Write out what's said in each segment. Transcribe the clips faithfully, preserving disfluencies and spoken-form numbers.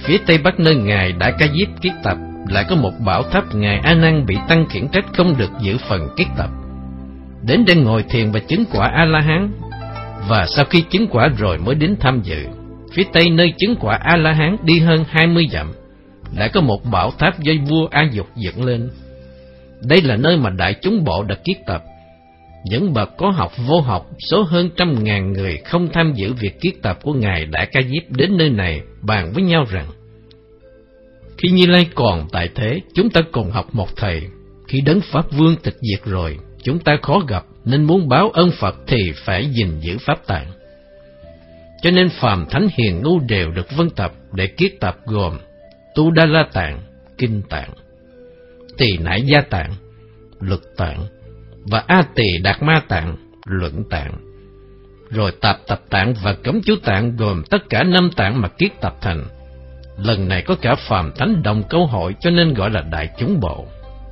Phía tây bắc nơi ngài Đại Ca Diếp kiết tập lại có một bảo tháp ngài A Nan bị tăng khiển trách không được giữ phần kiết tập, đến để ngồi thiền và chứng quả A La Hán, và sau khi chứng quả rồi mới đến tham dự. Phía tây nơi chứng quả A La Hán đi hơn hai mươi dặm lại có một bảo tháp do vua A Dục dựng lên. Đây là nơi mà đại chúng bộ đã kiết tập. Những bậc có học vô học, số hơn trăm ngàn người không tham dự việc kiết tập của ngài Đại Ca Diếp đến nơi này bàn với nhau rằng: khi Như Lai còn tại thế, chúng ta cùng học một thầy. Khi đấng Pháp Vương tịch diệt rồi, chúng ta khó gặp, nên muốn báo ơn Phật thì phải gìn giữ Pháp Tạng. Cho nên phàm thánh hiền ngu đều được vân tập để kiết tập, gồm Tu Đa La Tạng, Kinh Tạng, Tỳ Nại Gia Tạng, Lực Tạng, và A Tỳ Đạt Ma Tạng, Luận Tạng. Rồi Tạp Tập Tạng và Cấm Chú Tạng gồm tất cả năm tạng mà kiết tập thành. Lần này có cả phàm thánh đồng câu hội, cho nên gọi là đại chúng bộ.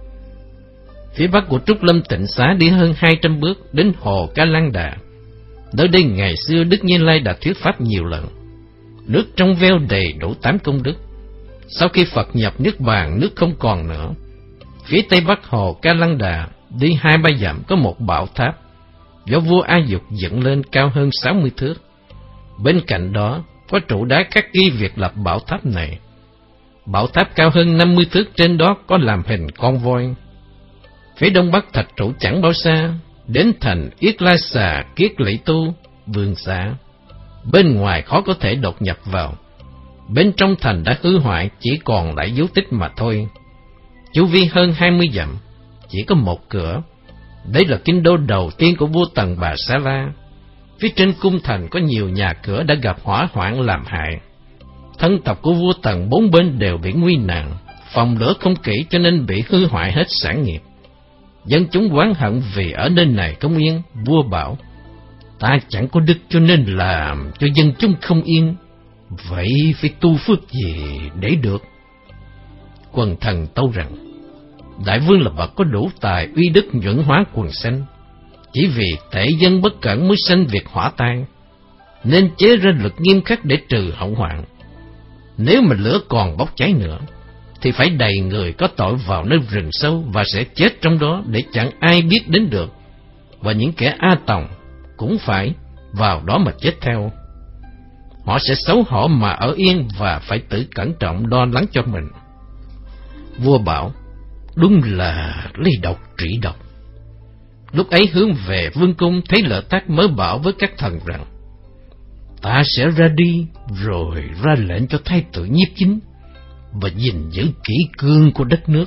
Phía bắc của Trúc Lâm Tịnh Xá đi hơn hai trăm bước đến hồ Ca Lan Đà. Nơi đây ngày xưa Đức Như Lai đã thuyết pháp nhiều lần. Nước trong veo đầy đủ tám công đức. Sau khi Phật nhập Niết Bàn, nước không còn nữa. Phía tây bắc hồ Ca Lan Đà đi hai ba dặm có một bảo tháp do vua A Dục dựng lên, cao hơn sáu mươi thước. Bên cạnh đó có trụ đá khắc ghi việc lập bảo tháp này. Bảo tháp cao hơn năm mươi thước, trên đó có làm hình con voi. Phía đông bắc thạch trụ chẳng bao xa, đến thành Yết La Xà Kiết Lỷ Tu Vương Xá. Bên ngoài khó có thể đột nhập vào. Bên trong thành đã hư hoại, chỉ còn lại dấu tích mà thôi. Chu vi hơn hai mươi dặm, chỉ có một cửa. Đây là kinh đô đầu tiên của vua Tần Bà Sa La. Phía trên cung thành có nhiều nhà cửa đã gặp hỏa hoạn làm hại. Thân tộc của vua Tần bốn bên đều bị nguy nạn, phòng lửa không kỹ cho nên bị hư hoại hết sản nghiệp. Dân chúng oán hận vì ở nơi này không yên. Vua bảo: ta chẳng có đức cho nên làm cho dân chúng không yên, vậy phải tu phước gì để được? Quần thần tâu rằng: đại vương là bậc có đủ tài uy đức nhuận hóa quần sanh, chỉ vì tệ dân bất cẩn mới sanh việc hỏa tai, nên chế ra luật nghiêm khắc để trừ hậu hoạn. Nếu mà lửa còn bốc cháy nữa thì phải đầy người có tội vào nơi rừng sâu và sẽ chết trong đó để chẳng ai biết đến được, và những kẻ A Tòng cũng phải vào đó mà chết theo. Họ sẽ xấu hổ mà ở yên và phải tự cẩn trọng lo lắng cho mình. Vua bảo: đúng là lấy độc trị độc. Lúc ấy hướng về vương cung, thấy Lợi Tác mới bảo với các thần rằng: ta sẽ ra đi rồi ra lệnh cho thái tử Nhiếp Chính và gìn giữ kỷ cương của đất nước.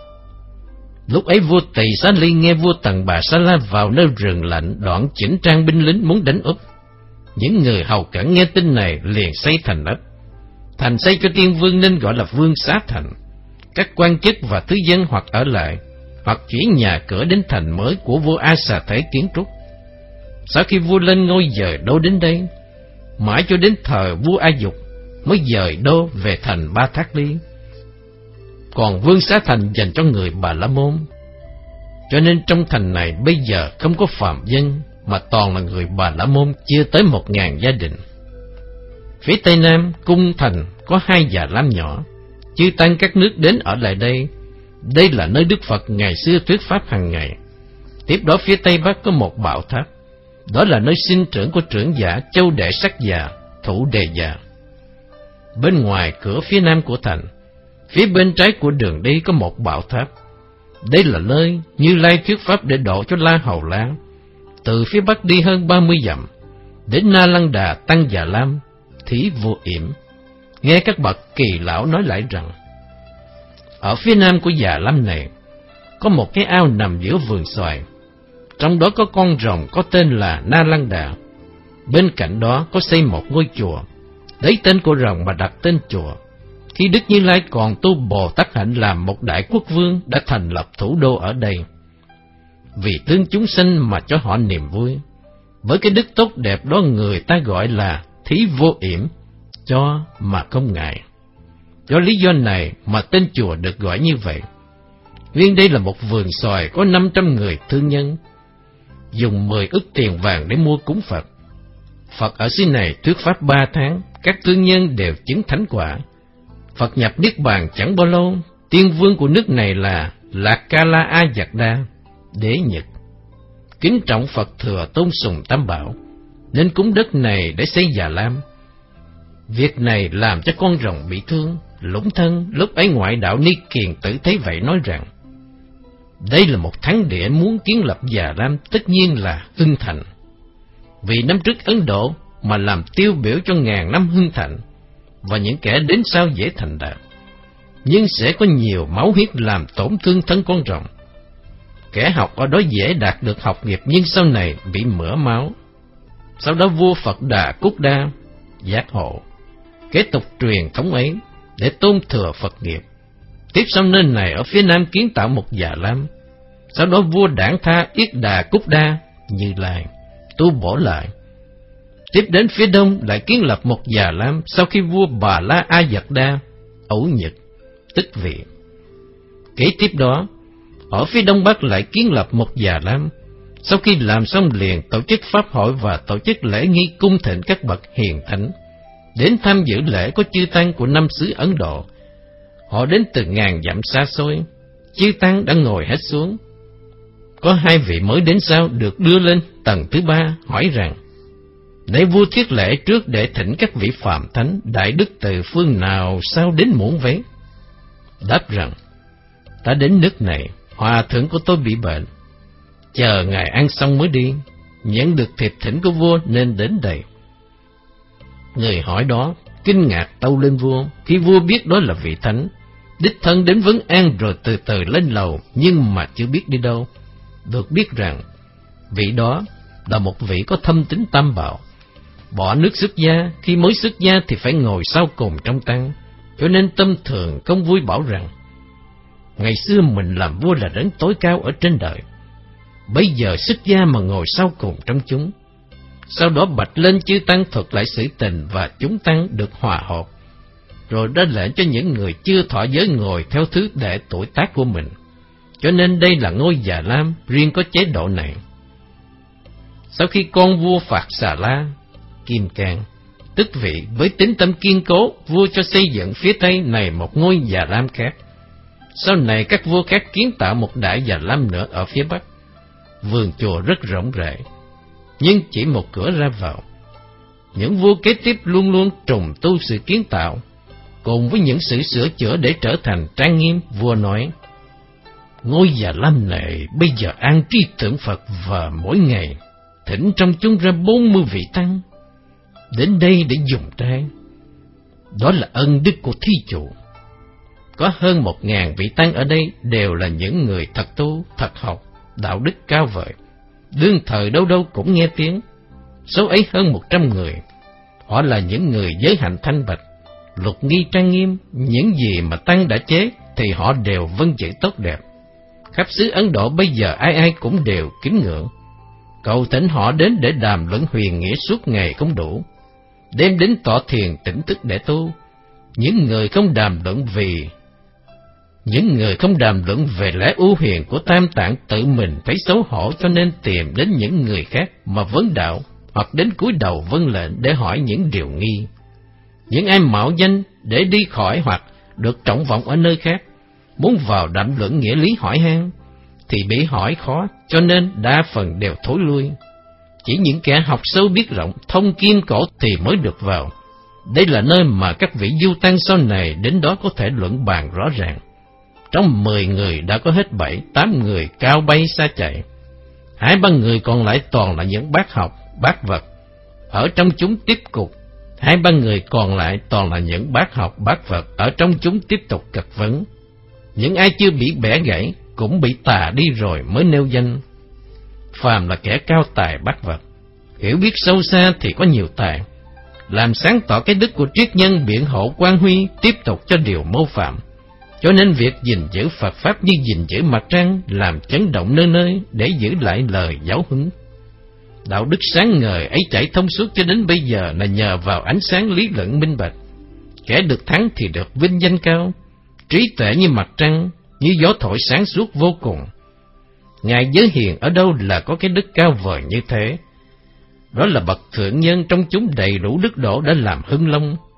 Lúc ấy vua Tỳ Xá Ly nghe vua Tần Bà Sa La vào nơi rừng lạnh, đoạn chỉnh trang binh lính muốn đánh úp. Những người hầu cận nghe tin này liền xây thành ấp. Thành xây cho tiên vương nên gọi là Vương Xá Thành. Các quan chức và thứ dân hoặc ở lại, hoặc chuyển nhà cửa đến thành mới của vua A Xà Thế kiến trúc. Sau khi vua lên ngôi dời đô đến đây, mãi cho đến thời vua A Dục mới dời đô về thành Ba Thác Ly. Còn Vương Xá Thành dành cho người Bà La Môn, cho nên trong thành này bây giờ không có phàm dân, mà toàn là người Bà La Môn, chia tới một ngàn gia đình. Phía tây nam cung thành có hai già lam nhỏ, chư tăng các nước đến ở lại đây. Đây là nơi Đức Phật ngày xưa thuyết pháp hàng ngày. Tiếp đó phía tây bắc có một bảo tháp, đó là nơi sinh trưởng của trưởng giả Châu Đệ Sắc Già, Thủ Đề Già. Bên ngoài cửa phía nam của thành, phía bên trái của đường đi có một bảo tháp. Đây là nơi Như Lai thuyết pháp để độ cho La Hầu La. Từ phía bắc đi hơn ba mươi dặm, đến Na Lăng Đà Tăng Già Lam, Thí Vô Yểm. Nghe các bậc kỳ lão nói lại rằng, ở phía nam của Già Lam này có một cái ao nằm giữa vườn xoài, trong đó có con rồng có tên là Na Lăng Đà. Bên cạnh đó có xây một ngôi chùa, lấy tên của rồng mà đặt tên chùa. Khi Đức Như Lai còn tu Bồ Tát Hạnh làm một đại quốc vương, đã thành lập thủ đô ở đây, vì thương chúng sanh mà cho họ niềm vui. Với cái đức tốt đẹp đó, người ta gọi là Thí Vô Yểm, cho mà không ngại. Do lý do này mà tên chùa được gọi như vậy. Nguyên đây là một vườn xoài có năm trăm người thương nhân, dùng mười ức tiền vàng để mua cúng Phật. Phật ở xứ này thuyết pháp ba tháng, các thương nhân đều chứng thánh quả. Phật nhập Niết Bàn chẳng bao lâu, tiên vương của nước này là Lạc Ca La A Giặc Đa, đế Nhật. Kính trọng Phật thừa tôn sùng Tam Bảo, nên cúng đất này để xây Già Lam. Việc này làm cho con rồng bị thương, lũng thân. Lúc ấy ngoại đạo Ni Kiền Tử thấy vậy nói rằng, đây là một thánh địa muốn kiến lập Già Lam, tất nhiên là hưng thịnh. Vì năm trước Ấn Độ mà làm tiêu biểu cho ngàn năm hưng thịnh, và những kẻ đến sau dễ thành đạt. Nhưng sẽ có nhiều máu huyết làm tổn thương thân con rồng. Kẻ học ở đó dễ đạt được học nghiệp, nhưng sau này bị mỡ máu. Sau đó vua Phật Đà Cúc Đa giác hộ, kế tục truyền thống ấy để tôn thừa Phật nghiệp. Tiếp sau nơi này ở phía nam kiến tạo một Già Lam. Sau đó vua Đản Tha Yết Đà Cúc Đa Như Lai tu bổ lại. Tiếp đến phía đông lại kiến lập một Già Lam sau khi vua Bà La A Giặc Đa Ẩu Nhật tức vị. Kế tiếp đó, ở phía đông bắc lại kiến lập một Già Lam. Sau khi làm xong liền tổ chức pháp hội và tổ chức lễ nghi cung thịnh các bậc hiền thánh đến tham dự lễ có chư tăng của năm xứ Ấn Độ. Họ đến từ ngàn dặm xa xôi. Chư tăng đã ngồi hết xuống. Có hai vị mới đến sau được đưa lên tầng thứ ba, hỏi rằng, để vua thiết lễ trước để thỉnh các vị phàm thánh đại đức từ phương nào sao đến muộn vậy? Đáp rằng, ta đến nước này, hòa thượng của tôi bị bệnh, chờ ngài ăn xong mới đi, nhận được thiệp thỉnh của vua nên đến đây. Người hỏi đó kinh ngạc tâu lên vua, khi vua biết đó là vị thánh, đích thân đến vấn an rồi từ từ lên lầu, nhưng mà chưa biết đi đâu. Được biết rằng, vị đó là một vị có thâm tín Tam Bảo, bỏ nước xuất gia, khi mới xuất gia thì phải ngồi sau cùng trong tăng, cho nên tâm thường không vui bảo rằng, ngày xưa mình làm vua là đấng tối cao ở trên đời, bây giờ xuất gia mà ngồi sau cùng trong chúng. Sau đó bạch lên chư tăng thuật lại sự tình và chúng tăng được hòa hợp, rồi ra lệnh cho những người chưa thọ giới ngồi theo thứ đệ tuổi tác của mình. Cho nên đây là ngôi Già Lam riêng có chế độ này. Sau khi con vua Phạt Xà La Kim Cang tức vị với tín tâm kiên cố, vua cho xây dựng phía tây này một ngôi Già Lam khác. Sau này các vua khác kiến tạo một đại Già Lam nữa ở phía bắc. Vườn chùa rất rộng rãi, nhưng chỉ một cửa ra vào. Những vua kế tiếp luôn luôn trùng tu sự kiến tạo, cùng với những sự sửa chữa để trở thành trang nghiêm. Vua nói, ngôi Già Lam này bây giờ an trí tượng Phật, và mỗi ngày thỉnh trong chúng ra bốn mươi vị tăng đến đây để dùng trai. Đó là ân đức của thí chủ. Có hơn một ngàn vị tăng ở đây đều là những người thật tu, thật học, đạo đức cao vời, đương thời đâu đâu cũng nghe tiếng. Số ấy hơn một trăm người. Họ là những người giới hạnh thanh bạch, luật nghi trang nghiêm, những gì mà tăng đã chế thì họ đều vâng giữ tốt đẹp. Khắp xứ Ấn Độ bây giờ ai ai cũng đều kính ngưỡng. Cầu thỉnh họ đến để đàm luận huyền nghĩa suốt ngày không đủ, đem đến tọa thiền tỉnh thức để tu. Những người không đàm luận vì những người không đàm luận về lẽ ưu huyền của Tam Tạng tự mình thấy xấu hổ, cho nên tìm đến những người khác mà vấn đạo, hoặc đến cúi đầu vâng lệnh để hỏi những điều nghi. Những ai mạo danh để đi khỏi hoặc được trọng vọng ở nơi khác, muốn vào đàm luận nghĩa lý hỏi han thì bị hỏi khó, cho nên đa phần đều thối lui. Chỉ những kẻ học sâu biết rộng, thông kim cổ thì mới được vào. Đây là nơi mà các vị du tăng sau này đến đó có thể luận bàn rõ ràng. Trong mười người đã có hết bảy, tám người cao bay xa chạy. Hai ba người còn lại toàn là những bác học, bác vật. Ở trong chúng tiếp cục, hai ba người còn lại toàn là những bác học, bác vật. Ở trong chúng tiếp tục cật vấn. Những ai chưa bị bẻ gãy cũng bị tà đi rồi mới nêu danh. Phàm là kẻ cao tài bác vật, hiểu biết sâu xa thì có nhiều tài, làm sáng tỏ cái đức của triết nhân biện hộ Quang Huy, tiếp tục cho điều mô phạm. Cho nên việc gìn giữ Phật Pháp như gìn giữ mặt trăng, làm chấn động nơi nơi để giữ lại lời giáo huấn. Đạo đức sáng ngời ấy chảy thông suốt cho đến bây giờ là nhờ vào ánh sáng lý luận minh bạch. Kẻ được thắng thì được vinh danh cao, trí tuệ như mặt trăng, như gió thổi sáng suốt vô cùng. Ngài Giới Hiền ở đâu là có cái đức cao vời như thế? Đó là bậc thượng nhân trong chúng đầy đủ đức độ đã làm hưng long.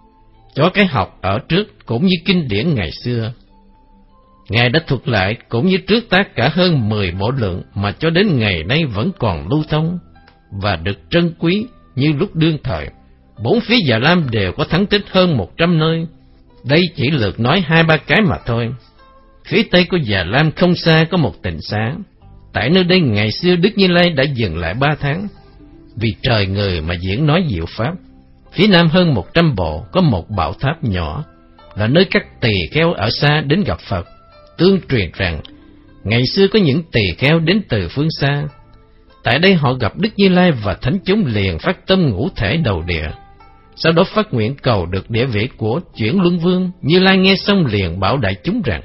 cho cái học ở trước cũng như kinh điển ngày xưa. Ngài đã thuật lại cũng như trước tác cả hơn mười bộ lượng mà cho đến ngày nay vẫn còn lưu thông và được trân quý như lúc đương thời. Bốn phía Già Lam đều có thắng tích hơn một trăm nơi. Đây chỉ lượt nói hai ba cái mà thôi. Phía tây của Già Lam không xa có một tịnh xá. Tại nơi đây ngày xưa Đức Như Lai đã dừng lại ba tháng, vì trời người mà diễn nói diệu pháp. Phía nam hơn một trăm bộ có một bảo tháp nhỏ, là nơi các tỳ kheo ở xa đến gặp Phật, tương truyền rằng ngày xưa có những tỳ kheo đến từ phương xa. Tại đây họ gặp Đức Như Lai và thánh chúng liền phát tâm ngũ thể đầu địa. Sau đó phát nguyện cầu được địa vị của chuyển luân vương. Như Lai nghe xong liền bảo đại chúng rằng: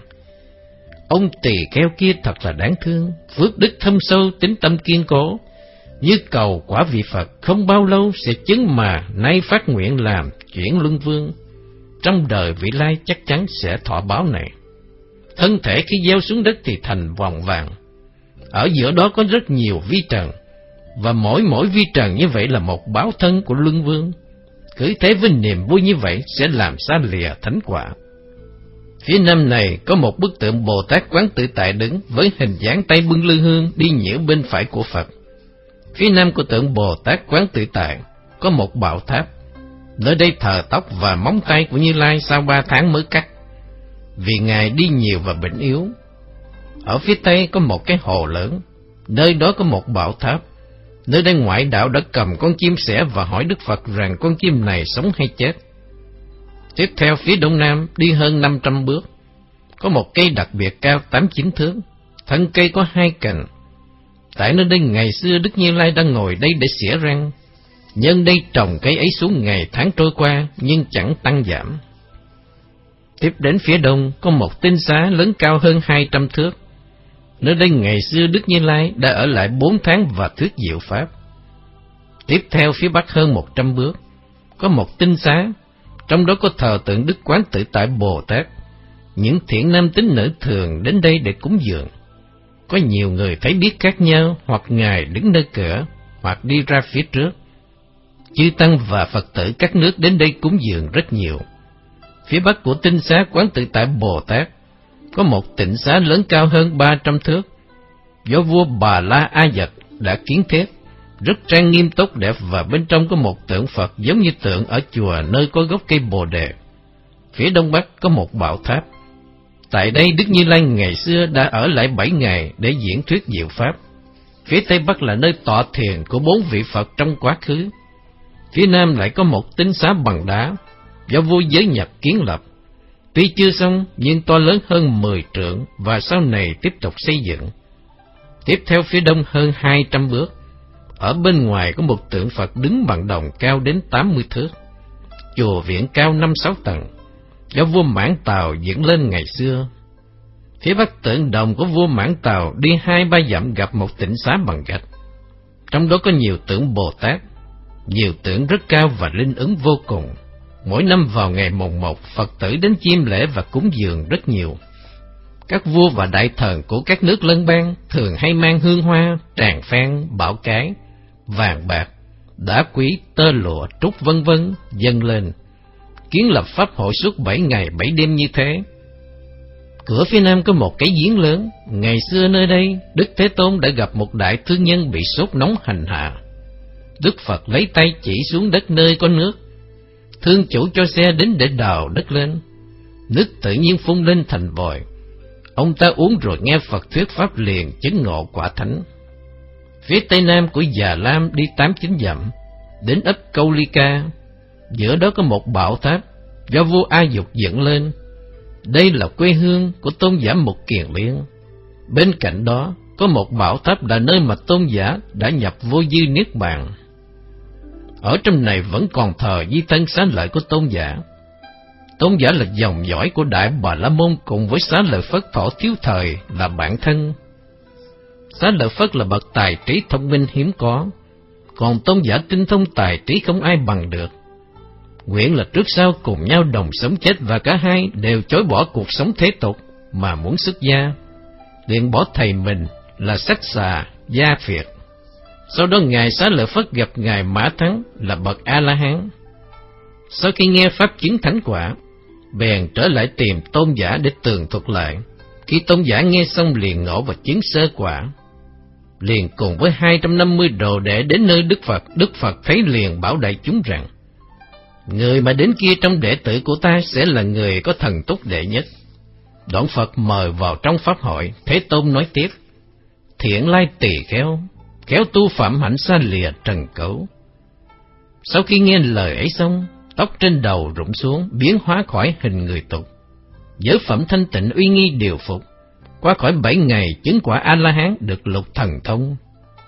ông tỳ kheo kia thật là đáng thương, phước đức thâm sâu, tín tâm kiên cố, như cầu quả vị Phật không bao lâu sẽ chứng, mà nay phát nguyện làm chuyển luân vương. Trong đời vị lai chắc chắn sẽ thọ báo này. Thân thể khi gieo xuống đất thì thành vòng vàng, ở giữa đó có rất nhiều vi trần, và mỗi mỗi vi trần như vậy là một báo thân của luân vương. Cứ thế với niềm vui như vậy sẽ làm xa lìa thánh quả. Phía nam này có một bức tượng Bồ Tát Quán Tự Tại đứng với hình dáng tay bưng lư hương đi nhiễu bên phải của Phật. Phía nam của tượng Bồ Tát Quán Tự Tại có một bảo tháp, nơi đây thờ tóc và móng tay của Như Lai sau ba tháng mới cắt, vì Ngài đi nhiều và bệnh yếu. Ở phía tây có một cái hồ lớn, nơi đó có một bảo tháp. Nơi đây ngoại đạo đã cầm con chim sẻ và hỏi Đức Phật rằng con chim này sống hay chết. Tiếp theo phía đông nam đi hơn năm trăm bước, có một cây đặc biệt cao tám chín thước, thân cây có hai cành. Tại nơi đây ngày xưa Đức Như Lai đang ngồi đây để xỉa răng. Nhân đây trồng cây ấy xuống ngày tháng trôi qua nhưng chẳng tăng giảm. Tiếp đến phía đông có một tinh xá lớn cao hơn hai trăm thước. Nơi đây ngày xưa Đức Như Lai đã ở lại bốn tháng và thuyết diệu pháp. Tiếp theo phía bắc hơn một trăm bước có một tinh xá, trong đó có thờ tượng Đức Quán Tự Tại Bồ Tát. Những thiện nam tín nữ thường đến đây để cúng dường. Có nhiều người thấy biết khác nhau, hoặc Ngài đứng nơi cửa, hoặc đi ra phía trước. Chư tăng và Phật tử các nước đến đây cúng dường rất nhiều. Phía bắc của tinh xá Quán Tự Tại Bồ Tát có một tịnh xá lớn cao hơn ba trăm thước, do vua Bà La A Dật đã kiến thiết, rất trang nghiêm tốt đẹp, và bên trong có một tượng Phật giống như tượng ở chùa nơi có gốc cây Bồ Đề. Phía đông bắc có một bảo tháp. Tại đây Đức Như Lai ngày xưa đã ở lại bảy ngày để diễn thuyết diệu pháp. Phía tây bắc là nơi tọa thiền của bốn vị Phật trong quá khứ. Phía nam lại có một tinh xá bằng đá, do vua Giới Nhập kiến lập. Tuy chưa xong nhưng to lớn hơn mười trượng, và sau này tiếp tục xây dựng. Tiếp theo phía đông hơn hai trăm bước, ở bên ngoài có một tượng Phật đứng bằng đồng cao đến tám mươi thước. Chùa viện cao năm sáu tầng, do vua Mãn Tàu dựng lên ngày xưa. Phía bắc tượng đồng của vua Mãn Tàu đi hai ba dặm gặp một tịnh xá bằng gạch. Trong đó có nhiều tượng Bồ Tát, nhiều tượng rất cao và linh ứng vô cùng. Mỗi năm vào ngày mồng một, Phật tử đến chiêm lễ và cúng dường rất nhiều. Các vua và đại thần của các nước lân bang thường hay mang hương hoa, tràng phan, bảo cái, vàng bạc, đá quý, tơ lụa, trúc vân vân dâng lên, kiến lập pháp hội suốt bảy ngày bảy đêm như thế. Cửa phía nam có một cái giếng lớn. Ngày xưa nơi đây Đức Thế Tôn đã gặp một đại thương nhân bị sốt nóng hành hạ. Đức Phật lấy tay chỉ xuống đất nơi có nước. Thương chủ cho xe đến để đào đất lên, nước tự nhiên phun lên thành vòi. Ông ta uống rồi nghe Phật thuyết pháp liền chứng ngộ quả thánh. Phía tây nam của Già Lam đi tám chín dặm, đến ấp Câu Ly Ca. Giữa đó có một bảo tháp do vua A Dục dựng lên. Đây là quê hương của tôn giả Mục Kiền Liên. Bên cạnh đó có một bảo tháp là nơi mà tôn giả đã nhập vô dư niết bàn. Ở trong này vẫn còn thờ di thân xá lợi của tôn giả. Tôn giả là dòng dõi của Đại Bà La Môn, cùng với Xá Lợi Phất thọ thiếu thời là bạn thân. Xá Lợi Phất là bậc tài trí thông minh hiếm có, còn tôn giả tinh thông tài trí không ai bằng được. Nguyện là trước sau cùng nhau đồng sống chết, và cả hai đều chối bỏ cuộc sống thế tục mà muốn xuất gia, liền bỏ thầy mình là Sách Xà Gia Phiệt. Sau đó Ngài Xá Lợi Phất gặp Ngài Mã Thắng là bậc A-la-hán. Sau khi nghe pháp chứng thánh quả, bèn trở lại tìm tôn giả để tường thuật lại. Khi tôn giả nghe xong liền ngộ và chứng sơ quả, liền cùng với hai trăm năm mươi đồ đệ đến nơi Đức Phật. Đức Phật thấy liền bảo đại chúng rằng, người mà đến kia trong đệ tử của ta sẽ là người có thần túc đệ nhất. Đoạn Phật mời vào trong pháp hội. Thế Tôn nói tiếp, thiện lai tỳ kheo, khéo tu phạm hạnh xa lìa trần cấu. Sau khi nghe lời ấy xong, tóc trên đầu rụng xuống, biến hóa khỏi hình người tục. Giới phẩm thanh tịnh uy nghi điều phục. Qua khỏi bảy ngày chứng quả A-la-hán, được lục thần thông.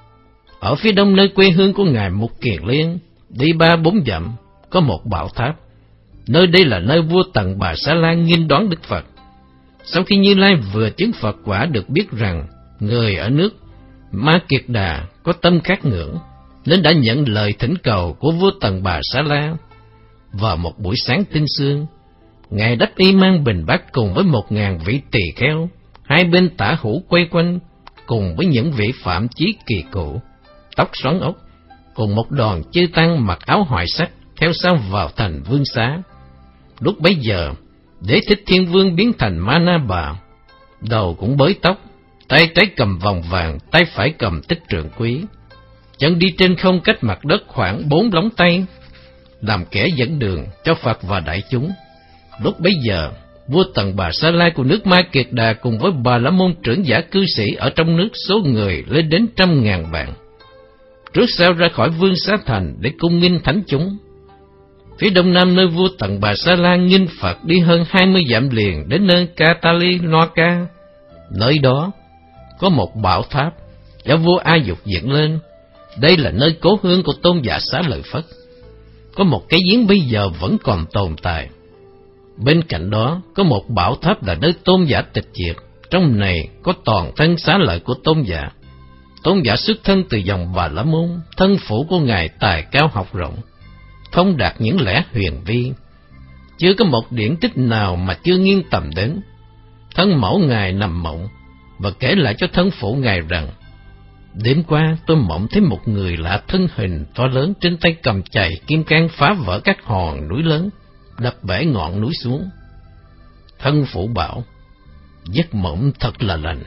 Ở phía đông nơi quê hương của ngài Mục Kiền Liên, đi ba bốn dặm có một bảo tháp. Nơi đây là nơi vua Tần Bà Sa La nghinh đón Đức Phật. Sau khi Như Lai vừa chứng Phật quả, được biết rằng người ở nước Ma Kiệt Đà có tâm khát ngưỡng, nên đã nhận lời thỉnh cầu của vua Tần Bà Sa La. Vào một buổi sáng tinh sương, ngài đắp y mang bình bát cùng với một ngàn vị tỳ kheo, hai bên tả hữu quay quanh, cùng với những vị phạm chí kỳ cụ, tóc xoắn ốc, cùng một đoàn chư tăng mặc áo hoại sắc theo sau vào thành Vương Xá. Lúc bấy giờ, Đế Thích Thiên Vương biến thành Ma Na Bà, đầu cũng bới tóc, tay trái cầm vòng vàng, tay phải cầm tích trượng quý, chân đi trên không cách mặt đất khoảng bốn lóng tay, làm kẻ dẫn đường cho Phật và đại chúng. Lúc bấy giờ, vua Tần Bà Sa La của nước Ma Kiệt Đà cùng với Bà La Môn trưởng giả cư sĩ ở trong nước số người lên đến trăm ngàn vạn, trước sau ra khỏi Vương Xá Thành để cung nghinh thánh chúng. Phía đông nam nơi vua Tần Bà Sa La nghinh Phật đi hơn hai mươi dặm liền đến nơi Katali Noaka. Nơi đó có một bảo tháp do vua A Dục dựng lên. Đây là nơi cố hương của tôn giả Xá Lợi Phất. Có một cái giếng bây giờ vẫn còn tồn tại. Bên cạnh đó có một bảo tháp là nơi tôn giả tịch diệt. Trong này có toàn thân xá lợi của tôn giả. Tôn giả xuất thân từ dòng Bà La Môn, thân phủ của ngài tài cao học rộng, thông đạt những lẽ huyền vi. Chưa có một điển tích nào mà chưa nghiêng tầm đến. Thân mẫu ngài nằm mộng và kể lại cho thân phụ ngài rằng, đêm qua tôi mộng thấy một người lạ thân hình to lớn, trên tay cầm chày kim cang phá vỡ các hòn núi lớn, đập bể ngọn núi xuống. Thân phụ bảo, giấc mộng thật là lành,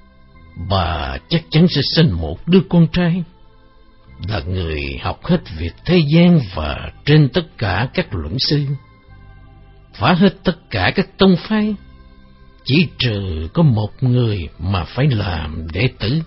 bà chắc chắn sẽ sinh một đứa con trai, là người học hết việc thế gian và trên tất cả các luận sư, phá hết tất cả các tông phái, chỉ trừ có một người mà phải làm đệ tử.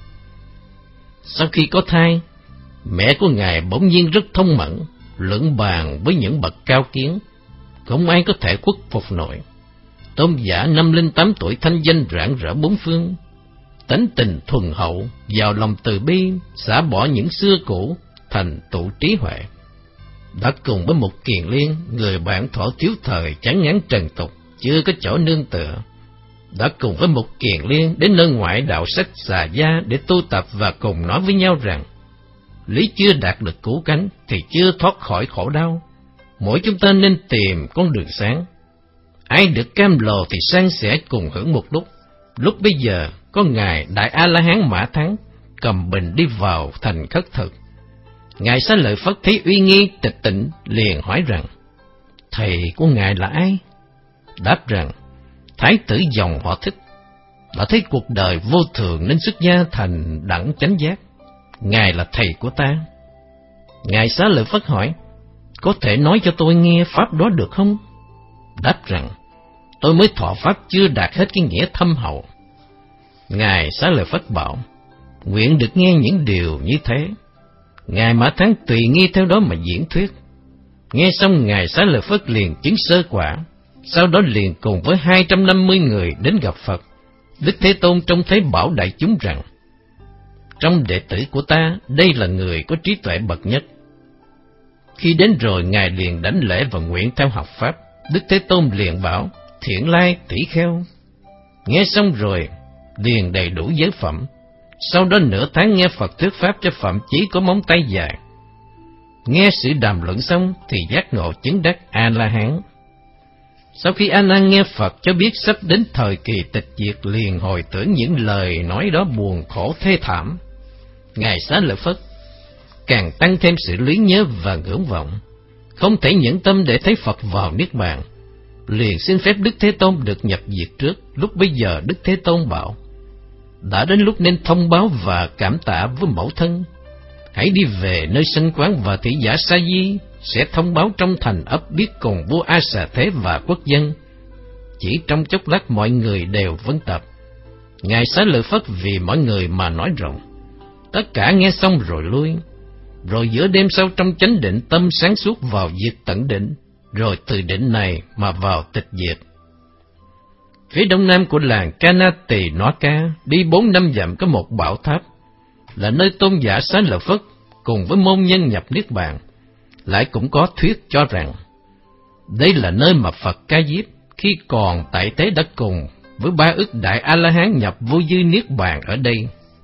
Sau khi có thai, mẹ của ngài bỗng nhiên rất thông mẫn, luận bàn với những bậc cao kiến, không ai có thể khuất phục nổi. Tôn giả năm linh tám tuổi thanh danh rạng rỡ bốn phương, tánh tình thuần hậu, giàu lòng từ bi, xả bỏ những xưa cũ, thành tựu trí huệ. Đã cùng với một Kiền Liên, người bạn thọ thiếu thời chán ngán trần tục, chưa có chỗ nương tựa, đã cùng với một Kiền Liên đến nơi ngoại đạo sách Xà Gia để tu tập và cùng nói với nhau rằng, lý chưa đạt được cứu cánh thì chưa thoát khỏi khổ đau. Mỗi chúng ta nên tìm con đường sáng. Ai được cam lồ thì san sẻ cùng hưởng một lúc. Lúc bây giờ có ngài Đại A La Hán Mã Thắng cầm bình đi vào thành khất thực. Ngài Xá Lợi Phất thấy uy nghi tịch tịnh, liền hỏi rằng, thầy của ngài là ai? Đáp rằng, thái tử dòng họ Thích, đã thấy cuộc đời vô thường nên xuất gia thành đẳng chánh giác. Ngài là thầy của ta. Ngài Xá Lợi Phất hỏi, có thể nói cho tôi nghe pháp đó được không? Đáp rằng, tôi mới thọ pháp chưa đạt hết cái nghĩa thâm hậu. Ngài Xá Lợi Phất bảo, nguyện được nghe những điều như thế. Ngài Mã Thắng tùy nghi theo đó mà diễn thuyết. Nghe xong, ngài Xá Lợi Phất liền chứng sơ quả. Sau đó liền cùng với hai trăm năm mươi người đến gặp Phật. Đức Thế Tôn trông thấy bảo đại chúng rằng, trong đệ tử của ta, đây là người có trí tuệ bậc nhất. Khi đến rồi, ngài liền đảnh lễ và nguyện theo học pháp. Đức Thế Tôn liền bảo, thiện lai tỷ kheo. Nghe xong rồi, liền đầy đủ giới phẩm. Sau đó nửa tháng nghe Phật thuyết pháp cho phạm chí có móng tay dài. Nghe sự đàm luận xong thì giác ngộ chứng đắc A-la-hán. Sau khi A Nan nghe Phật cho biết sắp đến thời kỳ tịch diệt, liền hồi tưởng những lời nói đó buồn khổ thê thảm. Ngài Xá Lợi Phất càng tăng thêm sự luyến nhớ và ngưỡng vọng. không thể nhẫn tâm để thấy Phật vào Niết Bàn, liền xin phép Đức Thế Tôn được nhập diệt trước. Lúc bấy giờ Đức Thế Tôn bảo: đã đến lúc nên thông báo và cảm tạ với mẫu thân. Hãy đi về nơi sanh quán và thị giả Sa Di sẽ thông báo trong thành ấp biết cùng vua A Xà Thế và quốc dân. Chỉ trong chốc lát mọi người đều vâng tập. Ngài Xá Lợi Phất vì mọi người mà nói rộng. Tất cả nghe xong rồi lui. Rồi giữa đêm sau trong chánh định tâm sáng suốt vào diệt tận định, rồi từ định này mà vào tịch diệt. Phía đông nam của làng Cana Tỳ Nó Ca, đi bốn năm dặm có một bảo tháp, là nơi tôn giả Xá Lợi Phất cùng với môn nhân nhập Niết Bàn. Lại cũng có thuyết cho rằng đây là nơi mà Phật Ca Diếp khi còn tại thế đã cùng với ba ức đại A-la-hán nhập vô dư Niết Bàn ở đây.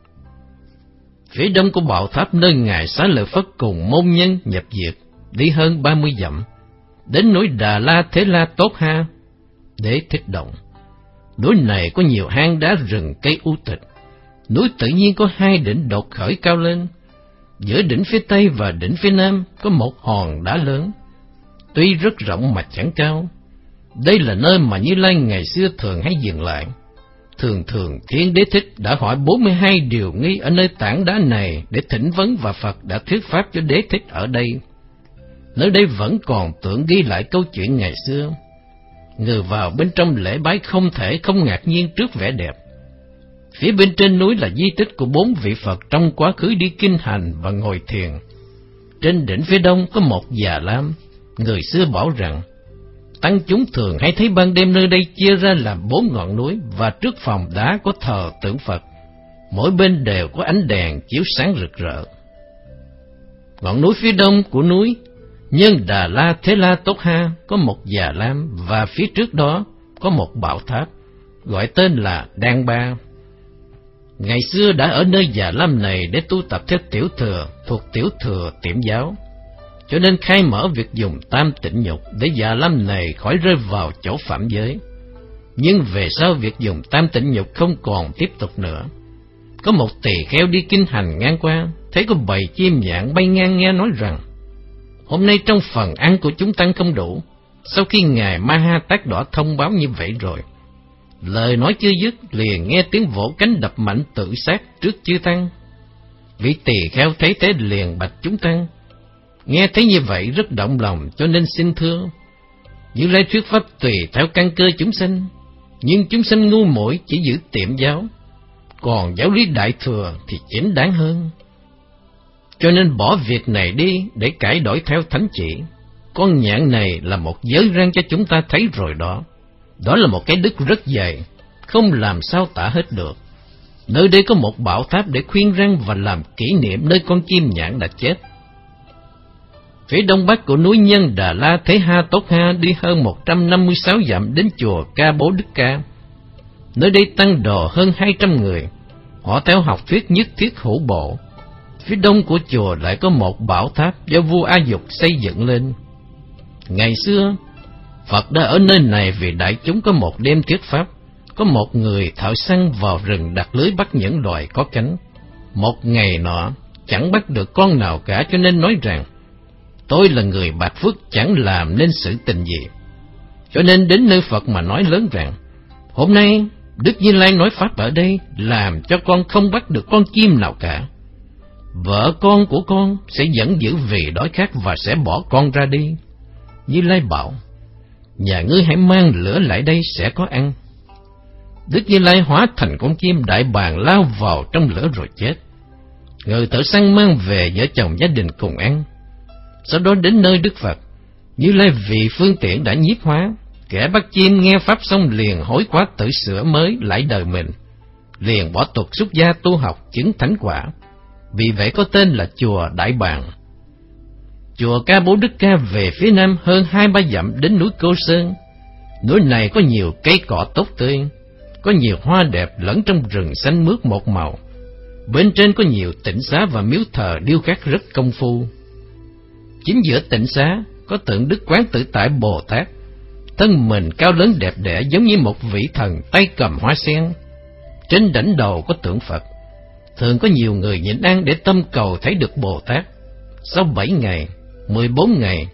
Phía đông của bảo tháp nơi ngài Xá Lợi Phất cùng môn nhân nhập diệt, đi hơn ba mươi dặm, đến núi Đà La Thế La Tốt Ha để thích động. Núi này có nhiều hang đá rừng cây u tịch. Núi tự nhiên có hai đỉnh đột khởi cao lên. Giữa đỉnh phía tây và đỉnh phía nam có một hòn đá lớn, tuy rất rộng mà chẳng cao. Đây là nơi mà Như Lai ngày xưa thường hay dừng lại. Thường thường Thiên Đế Thích đã hỏi bốn mươi hai điều nghi ở nơi tảng đá này để thỉnh vấn, và Phật đã thuyết pháp cho Đế Thích ở đây. Nơi đây vẫn còn tưởng ghi lại câu chuyện ngày xưa. Người vào bên trong lễ bái không thể không ngạc nhiên trước vẻ đẹp. Phía bên trên núi là di tích của bốn vị Phật trong quá khứ đi kinh hành và ngồi thiền. Trên đỉnh phía đông có một già lam. Người xưa bảo rằng tăng chúng thường hay thấy ban đêm nơi đây chia ra làm bốn ngọn núi, và trước phòng đá có thờ tượng Phật, mỗi bên đều có ánh đèn chiếu sáng rực rỡ. Ngọn núi phía đông của núi Nhân Đà La Thế La Tốt Ha có một già lam, và phía trước đó có một bảo tháp gọi tên là Đan Ba. Ngày xưa đã ở nơi già lam này để tu tập theo tiểu thừa thuộc tiểu thừa tiệm giáo, cho nên khai mở việc dùng tam tịnh nhục để già lam này khỏi rơi vào chỗ phạm giới. Nhưng về sau việc dùng tam tịnh nhục không còn tiếp tục nữa. Có một tỳ kheo đi kinh hành ngang qua, thấy có bầy chim nhạn bay ngang nghe nói rằng: hôm nay trong phần ăn của chúng tăng không đủ. Sau khi ngài Ma Ha Tát Đỏ thông báo như vậy rồi, lời nói chưa dứt liền nghe tiếng vỗ cánh đập mạnh tự sát trước chư tăng. Vị tỳ kheo thấy thế liền bạch chúng tăng. Nghe thấy như vậy rất động lòng, cho nên xin thưa: Như Lai thuyết pháp tùy theo căn cơ chúng sanh, nhưng chúng sanh ngu muội chỉ giữ tiệm giáo, còn giáo lý đại thừa thì chính đáng hơn. Cho nên bỏ việc này đi để cải đổi theo thánh chỉ. Con nhạn này là một giới răng cho chúng ta thấy rồi đó. Đó là một cái đức rất dày, không làm sao tả hết được. Nơi đây có một bảo tháp để khuyên răng và làm kỷ niệm nơi con chim nhạn đã chết. Phía đông bắc của núi Nhân Đà La Thế Ha Tốt Ha đi hơn một trăm năm mươi sáu dặm đến chùa Ca Bố Đức Ca. Nơi đây tăng đồ hơn hai trăm người, họ theo học thuyết nhất thiết hữu bộ. Phía đông của chùa lại có một bảo tháp do vua A Dục xây dựng lên. Ngày xưa, Phật đã ở nơi này vì đại chúng có một đêm thuyết pháp. Có một người thợ săn vào rừng đặt lưới bắt những loài có cánh. Một ngày nọ, chẳng bắt được con nào cả, cho nên nói rằng: tôi là người bạc phước, chẳng làm nên sự tình gì. Cho nên đến nơi Phật mà nói lớn rằng: hôm nay Đức Như Lai nói pháp ở đây, làm cho con không bắt được con chim nào cả. Vợ con của con sẽ vẫn giữ vì đói khát và sẽ bỏ con ra đi. Như Lai bảo: nhà ngươi hãy mang lửa lại đây sẽ có ăn. Đức Như Lai hóa thành con chim đại bàng lao vào trong lửa rồi chết. Người thợ săn mang về vợ chồng gia đình cùng ăn. Sau đó đến nơi Đức Phật, Như Lai vì phương tiện đã nhiếp hóa. Kẻ bắt chim nghe pháp xong liền hối quá tự sửa mới lại đời mình, liền bỏ tục xuất gia tu học chứng thánh quả. Vì vậy có tên là chùa Đại Bàng. Chùa Ca Bố Đức Ca về phía nam hơn hai ba dặm đến núi Cô Sơn. Núi này có nhiều cây cỏ tốt tươi, có nhiều hoa đẹp lẫn trong rừng xanh mướt một màu. Bên trên có nhiều tịnh xá và miếu thờ điêu khắc rất công phu. Chính giữa tịnh xá có tượng Đức Quán Tự Tại Bồ Tát, thân mình cao lớn đẹp đẽ giống như một vị thần tay cầm hoa sen. Trên đỉnh đầu có tượng Phật. Thường có nhiều người nhịn ăn để tâm cầu thấy được Bồ Tát. Sau bảy ngày, mười bốn ngày,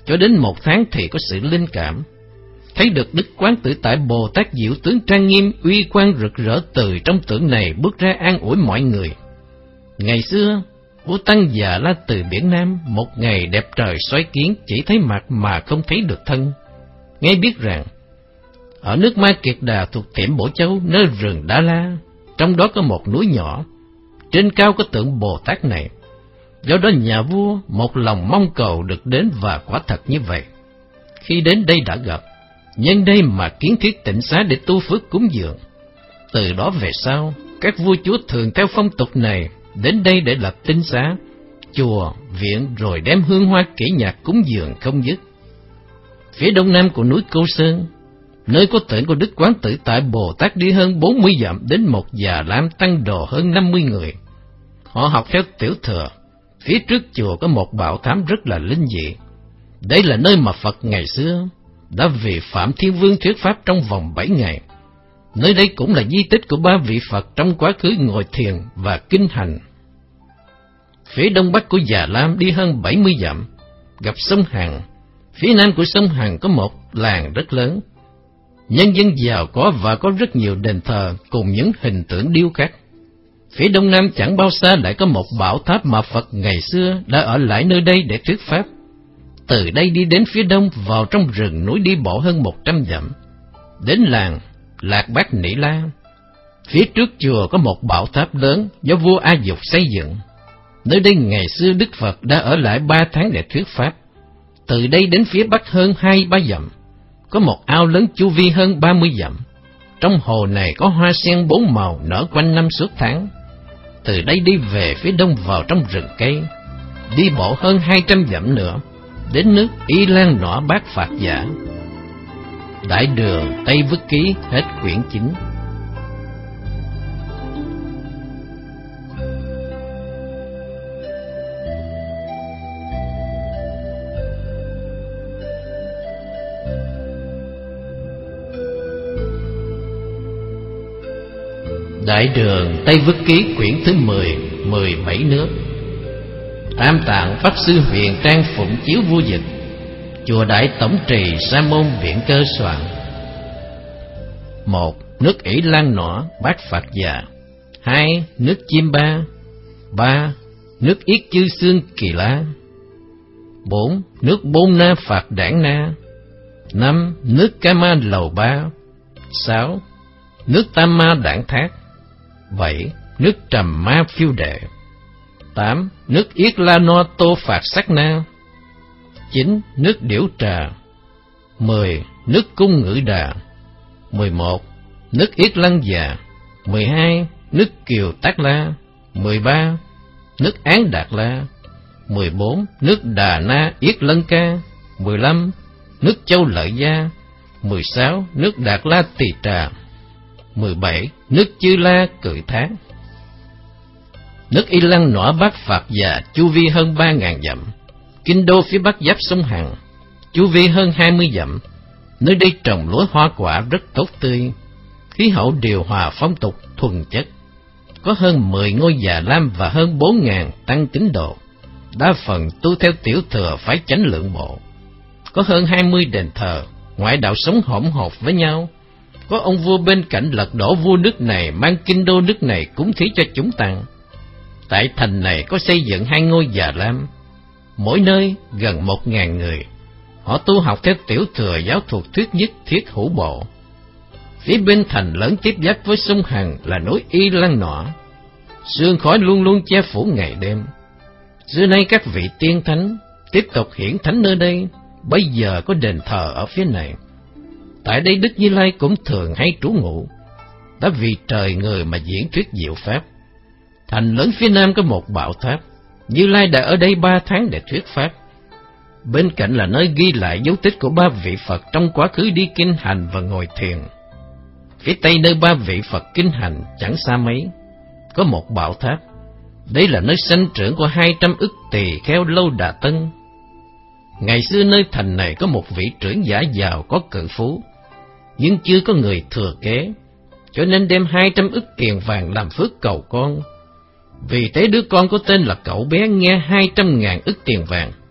cho đến một tháng thì có sự linh cảm, thấy được Đức Quán Tự Tại Bồ Tát diệu tướng trang nghiêm uy quang rực rỡ từ trong tượng này bước ra an ủi mọi người. Ngày xưa, vua Tăng Già La từ biển Nam, một ngày đẹp trời xoáy kiến, chỉ thấy mặt mà không thấy được thân. Nghe biết rằng, ở nước Ma Kiệt Đà thuộc Tiểm Bổ Châu, nơi rừng Đa La, trong đó có một núi nhỏ, trên cao có tượng Bồ Tát này. Do đó nhà vua một lòng mong cầu được đến, và quả thật như vậy. Khi đến đây đã gặp, nhân đây mà kiến thiết tịnh xá để tu phước cúng dường. Từ đó về sau, các vua chúa thường theo phong tục này đến đây để lập tinh xá, chùa, viện, rồi đem hương hoa kỹ nhạc cúng dường không dứt. Phía đông nam của núi Câu Sơn, nơi có tượng của Đức Quán Tự Tại Bồ Tát, đi hơn bốn mươi dặm đến một Già Lam tăng đồ hơn năm mươi người. Họ học theo Tiểu Thừa. Phía trước chùa có một bảo tháp rất là linh dị. Đây là nơi mà Phật ngày xưa đã vì Phạm Thiên Vương thuyết pháp trong vòng bảy ngày. Nơi đây cũng là di tích của ba vị Phật trong quá khứ ngồi thiền và kinh hành. Phía đông bắc của Già Lam đi hơn bảy mươi dặm, gặp sông Hằng. Phía nam của sông Hằng có một làng rất lớn, nhân dân giàu có và có rất nhiều đền thờ cùng những hình tượng điêu khắc. Phía đông nam chẳng bao xa lại có một bảo tháp mà Phật ngày xưa đã ở lại nơi đây để thuyết pháp. Từ đây đi đến phía đông, vào trong rừng núi đi bộ hơn một trăm dặm, đến làng Lạc Bát Nỉ La. Phía trước chùa có một bảo tháp lớn do vua A Dục xây dựng. Nơi đây ngày xưa Đức Phật đã ở lại ba tháng để thuyết pháp. Từ đây đến phía bắc hơn hai ba dặm, có một ao lớn chu vi hơn ba mươi dặm. Trong hồ này có hoa sen bốn màu nở quanh năm suốt tháng. Từ đây đi về phía đông vào trong rừng cây, đi bộ hơn hai trăm dặm nữa, đến nước Y Lan Nỏ Bát Phạt Giả. Đại Đường Tây Vức Ký, hết quyển chín. Đại Đường Tây Vức Ký quyển thứ mười, mười bảy nước. Tam Tạng Pháp Sư Huyền Trang phụng chiếu vua dịch. Chùa Đại Tổng Trì Sa Môn Viện Cơ soạn. Một. Nước ỷ Lan Nỏ Bát Phạt Già. Hai. Nước Chim Ba. Ba. Nước Yết Chư Xương Kỳ La. Bốn. Nước Bôn Na Phạt Đảng Na. Năm. Nước Kama Lầu Ba. Sáu. Nước Tam Ma Đảng Thác. Bảy. Nước Trầm Ma Phiêu Đệ. Tám. Nước Yết La No Tô Phạt Sắc Na. Chín. Nước Điểu Trà. Mười. Nước Cung Ngữ Đà. Mười một. Nước Yết Lăng Già. Mười hai. Nước Kiều Tác La. Mười ba. Nước Án Đạt La. Mười bốn. Nước Đà Na Yết Lân Ca. Mười lăm. Nước Châu Lợi Gia. Mười sáu. Nước Đạt La Tỳ Trà. Mười bảy. Nước Chư La Cự Thác. Nước Y Lăng Nỏ Bát Phạt Già chu vi hơn ba ngàn dặm. Kinh đô phía bắc giáp sông Hằng, chu vi hơn hai mươi dặm. Nơi đây trồng lúa hoa quả rất tốt tươi, khí hậu điều hòa, phong tục thuần chất. Có hơn mười ngôi Già Lam và hơn bốn ngàn tăng tín đồ, đa phần tu theo Tiểu Thừa phái Chánh Lượng Bộ. Có hơn hai mươi đền thờ, ngoại đạo sống hỗn hợp với nhau. Có ông vua bên cạnh lật đổ vua nước này, mang kinh đô nước này cúng thí cho chúng tăng. Tại thành này có xây dựng hai ngôi Già Lam, mỗi nơi gần một ngàn người. Họ tu học theo Tiểu Thừa giáo thuộc thuyết nhất Thiết Hữu Bộ. Phía bên thành lớn tiếp giáp với sông Hằng là núi Y Lăng Nỏ. Sương khói luôn luôn che phủ ngày đêm. Xưa nay các vị tiên thánh tiếp tục hiển thánh nơi đây. Bây giờ có đền thờ ở phía này. Tại đây Đức Như Lai cũng thường hay trú ngụ, đã vì trời người mà diễn thuyết diệu pháp. Thành lớn phía nam có một bảo tháp, Như Lai đã ở đây ba tháng để thuyết pháp. Bên cạnh là nơi ghi lại dấu tích của ba vị Phật trong quá khứ đi kinh hành và ngồi thiền. Phía tây nơi ba vị Phật kinh hành chẳng xa mấy, có một bảo tháp. Đây là nơi sanh trưởng của hai trăm ức tỳ kheo Lâu Đà Tân. Ngày xưa nơi thành này có một vị trưởng giả giàu có cự phú, nhưng chưa có người thừa kế, cho nên đem hai trăm ức tiền vàng làm phước cầu con. Vì thế đứa con có tên là cậu bé nghe hai trăm ngàn ức tiền vàng,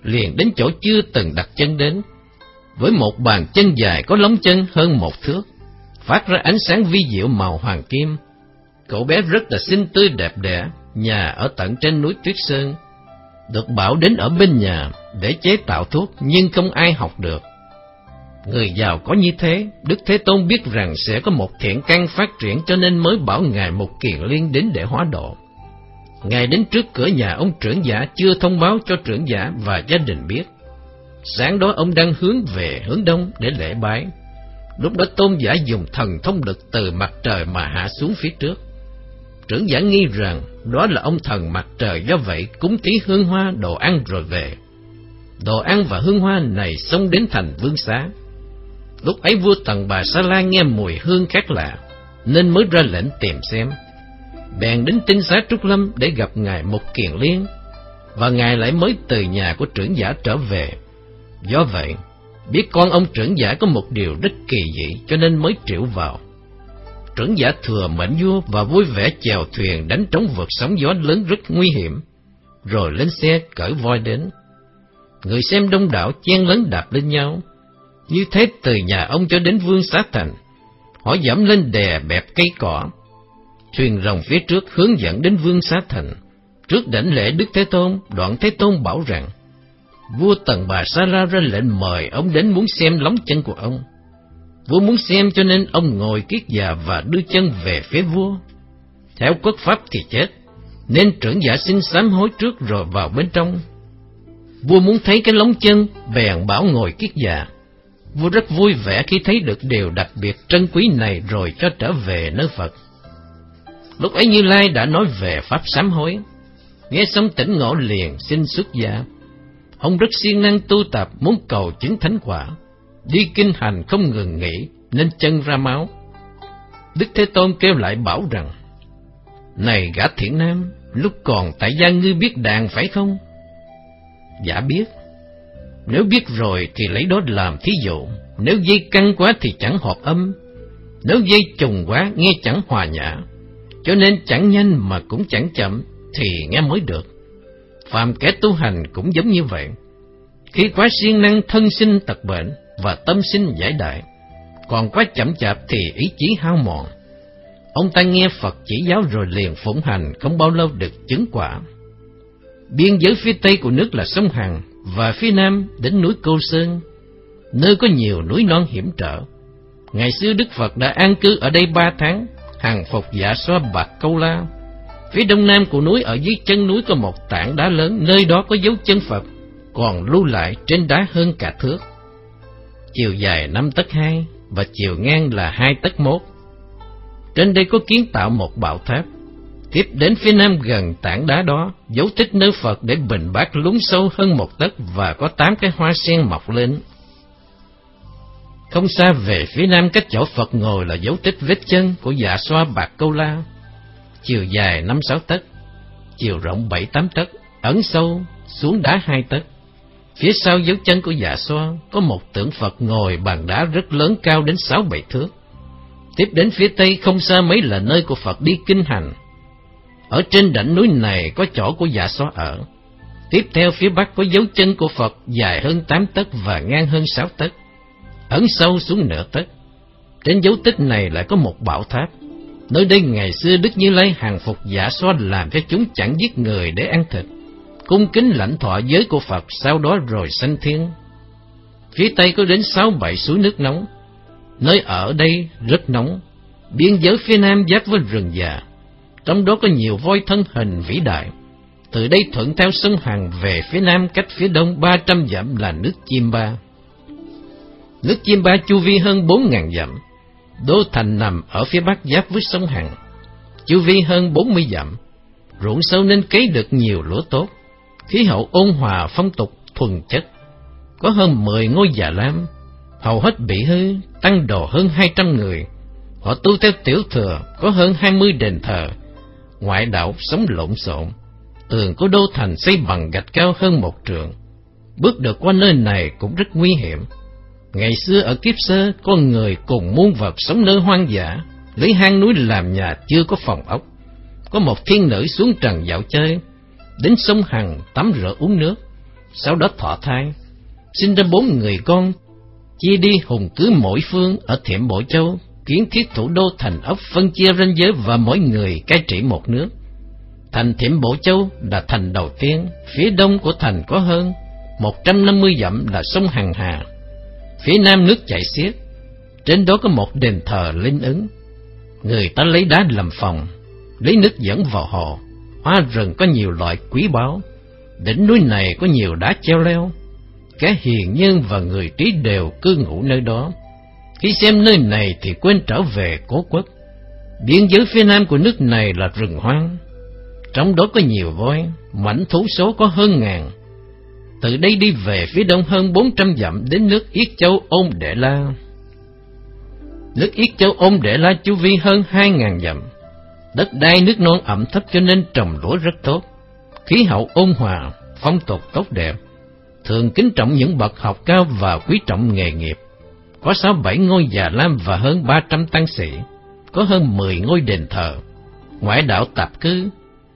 liền đến chỗ chưa từng đặt chân đến, với một bàn chân dài có lóng chân hơn một thước, phát ra ánh sáng vi diệu màu hoàng kim. Cậu bé rất là xinh tươi đẹp đẽ, nhà ở tận trên núi Tuyết Sơn, được bảo đến ở bên nhà để chế tạo thuốc, nhưng không ai học được. Người giàu có như thế, Đức Thế Tôn biết rằng sẽ có một thiện căn phát triển, cho nên mới bảo Ngài Mục Kiền Liên đến để hóa độ. Ngài đến trước cửa nhà ông trưởng giả, chưa thông báo cho trưởng giả và gia đình biết. Sáng đó ông đang hướng về hướng đông để lễ bái. Lúc đó tôn giả dùng thần thông lực từ mặt trời mà hạ xuống phía trước. Trưởng giả nghi rằng đó là ông thần mặt trời, do vậy cúng tí hương hoa đồ ăn rồi về. Đồ ăn và hương hoa này xông đến thành Vương Xá. Lúc ấy vua Tần Bà Sa La nghe mùi hương khác lạ, nên mới ra lệnh tìm xem. Bèn đến tinh xá Trúc Lâm để gặp Ngài Mục Kiền Liên, và Ngài lại mới từ nhà của trưởng giả trở về. Do vậy, biết con ông trưởng giả có một điều rất kỳ dị, cho nên mới triệu vào. Trưởng giả thừa mệnh vua và vui vẻ chèo thuyền đánh trống vượt sóng gió lớn rất nguy hiểm, rồi lên xe cởi voi đến. Người xem đông đảo chen lấn đạp lên nhau. Như thế từ nhà ông cho đến Vương Xá Thành, họ dẫm lên đè bẹp cây cỏ. Thuyền rồng phía trước hướng dẫn đến Vương Xá Thành. Trước đảnh lễ Đức Thế Tôn, Đoạn Thế Tôn bảo rằng vua Tần Bà Sa La ra lệnh mời ông đến muốn xem lóng chân của ông. Vua muốn xem cho nên ông ngồi kiết già và đưa chân về phía vua. Theo quốc pháp thì chết, nên trưởng giả xin sám hối trước rồi vào bên trong. Vua muốn thấy cái lóng chân, bèn bảo ngồi kiết già. Vua rất vui vẻ khi thấy được điều đặc biệt trân quý này, rồi cho trở về nơi Phật. Lúc ấy Như Lai đã nói về pháp sám hối. Nghe xong tỉnh ngộ liền xin xuất gia. Ông rất siêng năng tu tập, muốn cầu chứng thánh quả. Đi kinh hành không ngừng nghỉ, nên chân ra máu. Đức Thế Tôn kêu lại bảo rằng: Này gã thiện nam, lúc còn tại gia ngươi biết đàn phải không? Dạ biết. Nếu biết rồi thì lấy đó làm thí dụ. Nếu dây căng quá thì chẳng hợp âm, nếu dây trùng quá nghe chẳng hòa nhã. Cho nên chẳng nhanh mà cũng chẳng chậm thì nghe mới được. Phàm kẻ tu hành cũng giống như vậy. Khi quá siêng năng thân sinh tật bệnh và tâm sinh giải đại, còn quá chậm chạp thì ý chí hao mòn. Ông ta nghe Phật chỉ giáo rồi liền phụng hành, không bao lâu được chứng quả. Biên giới phía tây của nước là sông Hằng, và phía nam đến núi Cô Sơn, nơi có nhiều núi non hiểm trở. Ngày xưa Đức Phật đã an cư ở đây ba tháng, hàng phục Dạ Xoa Bạc Câu La. Phía đông nam của núi, ở dưới chân núi có một tảng đá lớn, nơi đó có dấu chân Phật, còn lưu lại trên đá hơn cả thước. Chiều dài năm tấc hai và chiều ngang là hai tấc mốt. Trên đây có kiến tạo một bảo tháp. Tiếp đến phía nam gần tảng đá đó, dấu tích nơi Phật để bình bát lún sâu hơn một tấc và có tám cái hoa sen mọc lên. Không xa về phía nam cách chỗ Phật ngồi là dấu tích vết chân của Dạ Xoa Bạc Câu La. Chiều dài năm sáu tấc, chiều rộng bảy tám tấc, ẩn sâu xuống đá hai tấc. Phía sau dấu chân của Dạ Xoa có một tượng Phật ngồi bàn đá rất lớn, cao đến sáu bảy thước. Tiếp đến phía tây không xa mấy là nơi của Phật đi kinh hành. Ở trên đỉnh núi này có chỗ của Dạ Xoa ở. Tiếp theo phía bắc có dấu chân của Phật dài hơn tám tấc và ngang hơn sáu tấc, ẩn sâu xuống nửa tấc. Trên dấu tích này lại có một bảo tháp. Nơi đây ngày xưa Đức Như Lai hàng phục Dạ Xoa, làm cho chúng chẳng giết người để ăn thịt, cung kính lãnh thọ giới của Phật, sau đó rồi sanh thiên. Phía tây có đến sáu bảy suối nước nóng. Nơi ở đây rất nóng. Biên giới phía nam giáp với rừng già, trong đó có nhiều voi thân hình vĩ đại. Từ đây thuận theo sông Hằng về phía nam, cách phía đông ba trăm dặm là nước Chim Ba. Nước Chim Ba chu vi hơn bốn ngàn dặm. Đô thành nằm ở phía bắc giáp với sông Hằng, chu vi hơn bốn mươi dặm. Ruộng sâu nên cấy được nhiều lúa tốt. Khí hậu ôn hòa, phong tục thuần chất. Có hơn mười ngôi Già Lam, hầu hết bị hư, tăng đồ hơn hai trăm người. Họ tu theo tiểu thừa, có hơn hai mươi đền thờ. Ngoại đạo sống lộn xộn. Tường của đô thành xây bằng gạch cao hơn một trượng. Bước được qua nơi này cũng rất nguy hiểm. Ngày xưa ở kiếp sơ, con người cùng muôn vật sống nơi hoang dã, lấy hang núi làm nhà, chưa có phòng ốc. Có một thiên nữ xuống trần dạo chơi, đến sông Hằng tắm rửa uống nước. sau đó thọ thai, sinh ra bốn người con, chia đi hùng cứ mỗi phương ở Thiểm Bộ Châu, kiến thiết thủ đô thành ấp, phân chia ranh giới và mỗi người cai trị một nước. Thành Thiểm Bộ Châu là thành đầu tiên, phía đông của thành có hơn một trăm năm mươi dặm là sông Hằng Hà, phía nam nước chảy xiết, trên đó có một đền thờ linh ứng. Người ta lấy đá làm phòng, lấy nước dẫn vào hồ. Hoa rừng có nhiều loại quý báu, đỉnh núi này có nhiều đá treo leo. Các hiền nhân và người trí đều cư ngụ nơi đó. Khi xem nơi này thì quên trở về cố quốc. Biên giới phía nam của nước này là rừng hoang, trong đó có nhiều voi, mãnh thú số có hơn ngàn. Từ đây đi về phía đông hơn bốn trăm dặm đến nước Yết Châu Ôn Đệ La. Nước Yết Châu Ôn Đệ La chu vi hơn hai ngàn dặm. Đất đai nước non ẩm thấp cho nên trồng lúa rất tốt. Khí hậu ôn hòa, phong tục tốt đẹp, thường kính trọng những bậc học cao và quý trọng nghề nghiệp. Có sáu bảy ngôi già lam và hơn ba trăm tăng sĩ, có hơn mười ngôi đền thờ, ngoại đạo tạp cư.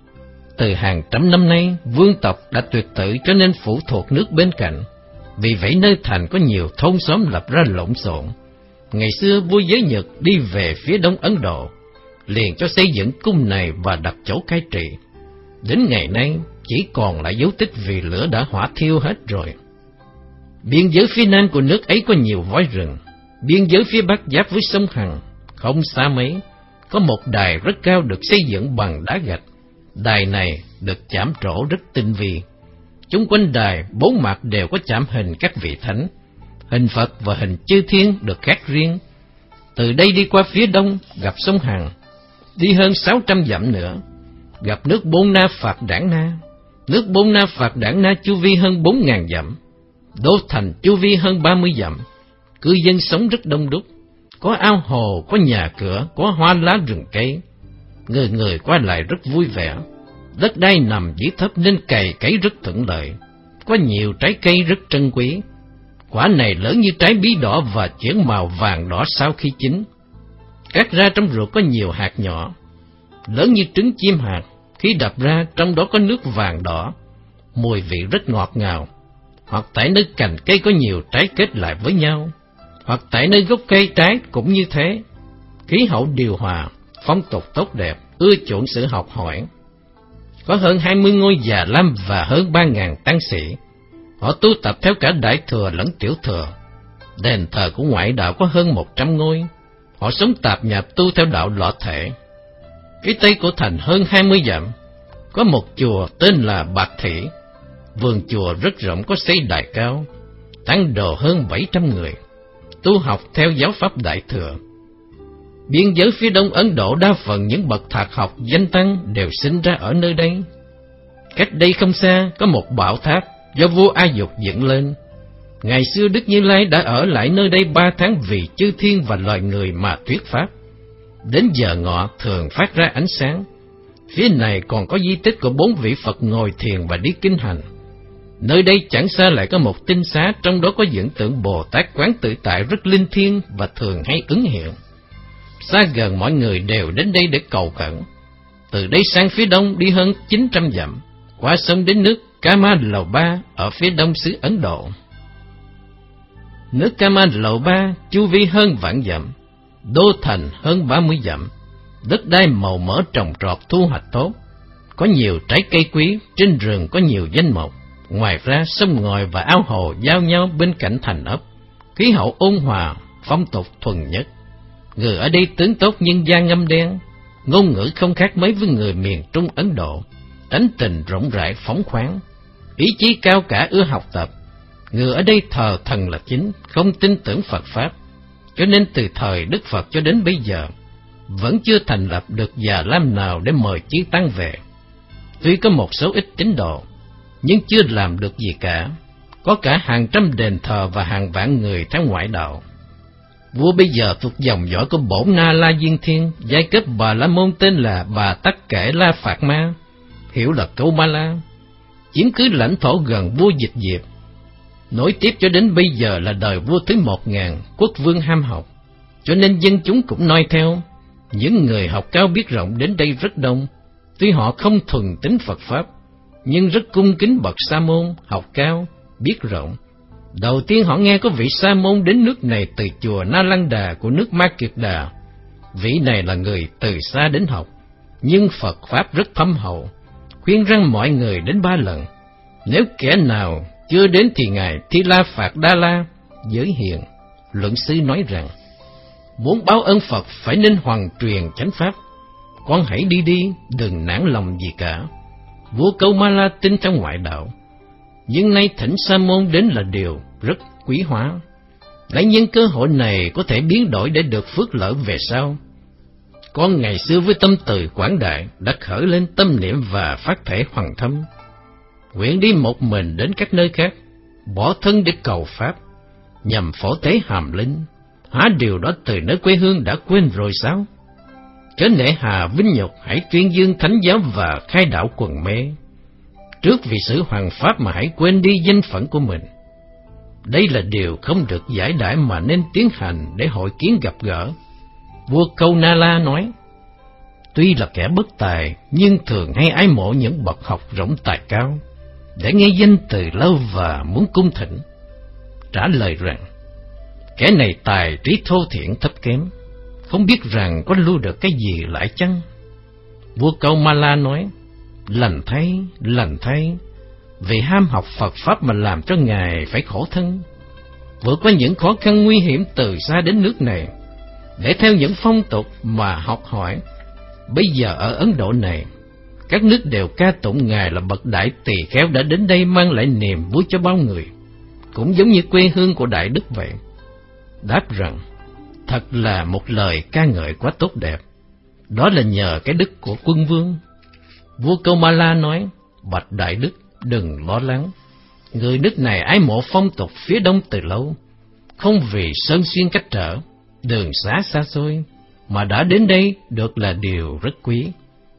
Từ hàng trăm năm nay, vương tộc đã tuyệt tự cho nên phụ thuộc nước bên cạnh. Vì vậy nơi thành có nhiều thôn xóm lập ra lộn xộn. Ngày xưa vua Giới Nhật đi về phía đông Ấn Độ, liền cho xây dựng cung này và đặt chỗ cai trị. Đến ngày nay chỉ còn lại dấu tích vì lửa đã hỏa thiêu hết rồi. Biên giới phía nam của nước ấy có nhiều voi rừng. Biên giới phía bắc giáp với sông Hằng, không xa mấy, có một đài rất cao được xây dựng bằng đá gạch. Đài này được chạm trổ rất tinh vi. Chung quanh đài bốn mặt đều có chạm hình các vị thánh, hình Phật và hình chư thiên được khắc riêng. Từ đây đi qua phía đông gặp sông Hằng, đi hơn sáu trăm dặm nữa gặp nước Bôn Na Phạt Đảng Na. Nước Bôn Na Phạt Đảng Na chu vi hơn bốn ngàn dặm, đô thành chu vi hơn ba mươi dặm, cư dân sống rất đông đúc, có ao hồ, có nhà cửa, có hoa lá rừng cây, người người qua lại rất vui vẻ. Đất đai nằm dưới thấp nên cày cấy rất thuận lợi, có nhiều trái cây rất trân quý. Quả này lớn như trái bí đỏ và chuyển màu vàng đỏ sau khi chín. Cắt ra trong ruột có nhiều hạt nhỏ, lớn như trứng chim hạt. Khi đập ra trong đó có nước vàng đỏ, mùi vị rất ngọt ngào. Hoặc tại nơi cành cây có nhiều trái kết lại với nhau, hoặc tại nơi gốc cây trái cũng như thế. Khí hậu điều hòa, phong tục tốt đẹp, ưa chuộng sự học hỏi. Có hơn hai mươi ngôi già lam và hơn ba ngàn tăng sĩ. Họ tu tập theo cả đại thừa lẫn tiểu thừa. Đền thờ của ngoại đạo có hơn một trăm ngôi. Họ sống tạp nhạp tu theo đạo Lọ Thể. Phía tây của thành hơn hai mươi dặm, có một chùa tên là Bạc Thị. Vườn chùa rất rộng, có xây đài cao, tăng đồ hơn bảy trăm người, tu học theo giáo pháp đại thừa. Biên giới phía đông Ấn Độ đa phần những bậc thạc học danh tăng đều sinh ra ở nơi đây. Cách đây không xa có một bảo tháp do vua A Dục dựng lên. Ngày xưa Đức Như Lai đã ở lại nơi đây ba tháng vì chư thiên và loài người mà thuyết pháp. Đến giờ ngọ thường phát ra ánh sáng. Phía này còn có di tích của bốn vị Phật ngồi thiền và đi kinh hành. Nơi đây chẳng xa lại có một tinh xá, trong đó có dựng tượng Bồ Tát Quán Tự Tại rất linh thiêng và thường hay ứng hiện. Xa gần mọi người đều đến đây để cầu khẩn. Từ đây sang phía đông đi hơn chín trăm dặm, qua sông đến nước Kama Lầu Ba ở phía đông xứ Ấn Độ. Nước Kama Lầu Ba chu vi hơn vạn dặm, đô thành hơn ba mươi dặm, đất đai màu mỡ trồng trọt thu hoạch tốt, có nhiều trái cây quý, trên rừng có nhiều danh mộc. Ngoài ra sông ngòi và ao hồ giao nhau bên cạnh thành ấp, khí hậu ôn hòa, phong tục thuần nhất. Người ở đây tướng tốt nhưng da ngăm đen, ngôn ngữ không khác mấy với người miền Trung Ấn Độ, tánh tình rộng rãi phóng khoáng, ý chí cao cả ưa học tập. Người ở đây thờ thần là chính, không tin tưởng Phật Pháp, cho nên từ thời Đức Phật cho đến bây giờ, vẫn chưa thành lập được già lam nào để mời chư tăng về. Tuy có một số ít tín đồ, nhưng chưa làm được gì cả, có cả hàng trăm đền thờ và hàng vạn người theo ngoại đạo. Vua bây giờ thuộc dòng dõi của Bổn Na La Diên Thiên, giai cấp Bà La Môn tên là Bà Tắc Kể La Phạt Ma, hiểu là Câu Ma La, chiếm cứ lãnh thổ gần vua Dịch Diệp. Nối tiếp cho đến bây giờ là đời vua thứ một ngàn, quốc vương ham học, cho nên dân chúng cũng noi theo. Những người học cao biết rộng đến đây rất đông, tuy họ không thuần tín Phật Pháp, nhưng rất cung kính bậc sa môn, học cao, biết rộng. Đầu tiên họ nghe có vị sa môn đến nước này từ chùa Na Lăng Đà của nước Ma Kiệt Đà. Vị này là người từ xa đến học, nhưng Phật Pháp rất thâm hậu, khuyên rằng mọi người đến ba lần. Nếu kẻ nào chưa đến thì Ngài Thi La Phạt Đa La giới hiện. Luận sư nói rằng, muốn báo ơn Phật phải nên hoàn truyền chánh Pháp. Con hãy đi đi, đừng nản lòng gì cả. Vua Câu Ma La tin trong ngoại đạo, nhưng nay thỉnh sa môn đến là điều rất quý hóa. Lại nhân cơ hội này có thể biến đổi để được phước lợi về sau. Con ngày xưa với tâm từ quảng đại đã khởi lên tâm niệm và phát thể hoàng thâm, nguyện đi một mình đến các nơi khác, bỏ thân để cầu Pháp, nhằm phổ tế hàm linh. Hả điều đó từ nơi quê hương đã quên rồi sao? Chớ nể hà vinh nhục, hãy tuyên dương thánh giáo và khai đạo quần mê. Trước vì sự hoàng pháp mà hãy quên đi danh phận của mình. Đây là điều không được giải đãi mà nên tiến hành để hội kiến gặp gỡ. Vua Câu Na La nói, tuy là kẻ bất tài, nhưng thường hay ái mộ những bậc học rộng tài cao, để nghe danh từ lâu và muốn cung thỉnh. Trả lời rằng, kẻ này tài trí thô thiển thấp kém, không biết rằng có lưu được cái gì lại chăng? Vua Câu Ma La nói, lành thay, lành thay, vì ham học Phật Pháp mà làm cho Ngài phải khổ thân, vượt qua những khó khăn nguy hiểm từ xa đến nước này, để theo những phong tục mà học hỏi. Bây giờ ở Ấn Độ này, các nước đều ca tụng Ngài là bậc đại tỳ kheo đã đến đây mang lại niềm vui cho bao người, cũng giống như quê hương của Đại Đức vậy. Đáp rằng, thật là một lời ca ngợi quá tốt đẹp, đó là nhờ cái đức của quân vương. Vua Câu Ma La nói, bạch Đại Đức, đừng lo lắng, người nước này ái mộ phong tục phía đông từ lâu, không vì sơn xuyên cách trở, đường xá xa xôi, mà đã đến đây được là điều rất quý.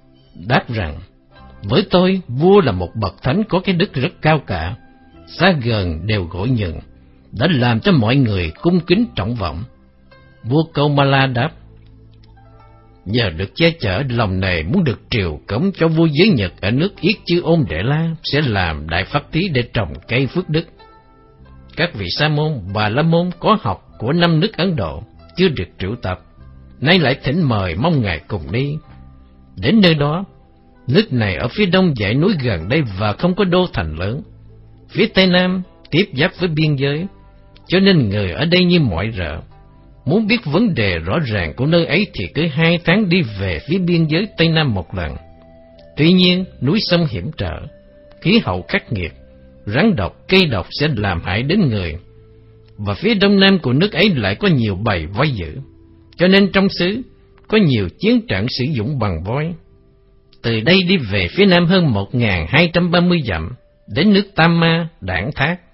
Đáp rằng, với tôi, vua là một bậc thánh có cái đức rất cao cả, xa gần đều gội nhường, đã làm cho mọi người cung kính trọng vọng. Vua Câu Ma La đáp, nhờ được che chở, lòng này muốn được triều cống cho vua giới Nhật ở nước Yết Chư Ôn Đệ La, sẽ làm đại pháp thí để trồng cây phước đức. Các vị sa môn, bà la môn có học của năm nước Ấn Độ chưa được triệu tập, nay lại thỉnh mời mong Ngài cùng đi. Đến nơi đó, nước này ở phía đông dãy núi gần đây và không có đô thành lớn, phía tây nam tiếp giáp với biên giới, cho nên người ở đây như mọi rợ. Muốn biết vấn đề rõ ràng của nơi ấy thì cứ hai tháng đi về phía biên giới tây nam một lần. Tuy nhiên, núi sông hiểm trở, khí hậu khắc nghiệt, rắn độc, cây độc sẽ làm hại đến người. Và phía đông nam của nước ấy lại có nhiều bầy voi dữ, cho nên trong xứ có nhiều chiến trận sử dụng bằng voi. Từ đây đi về phía nam hơn một nghìn hai trăm ba mươi dặm, đến nước Tam Ma, Đản Thác,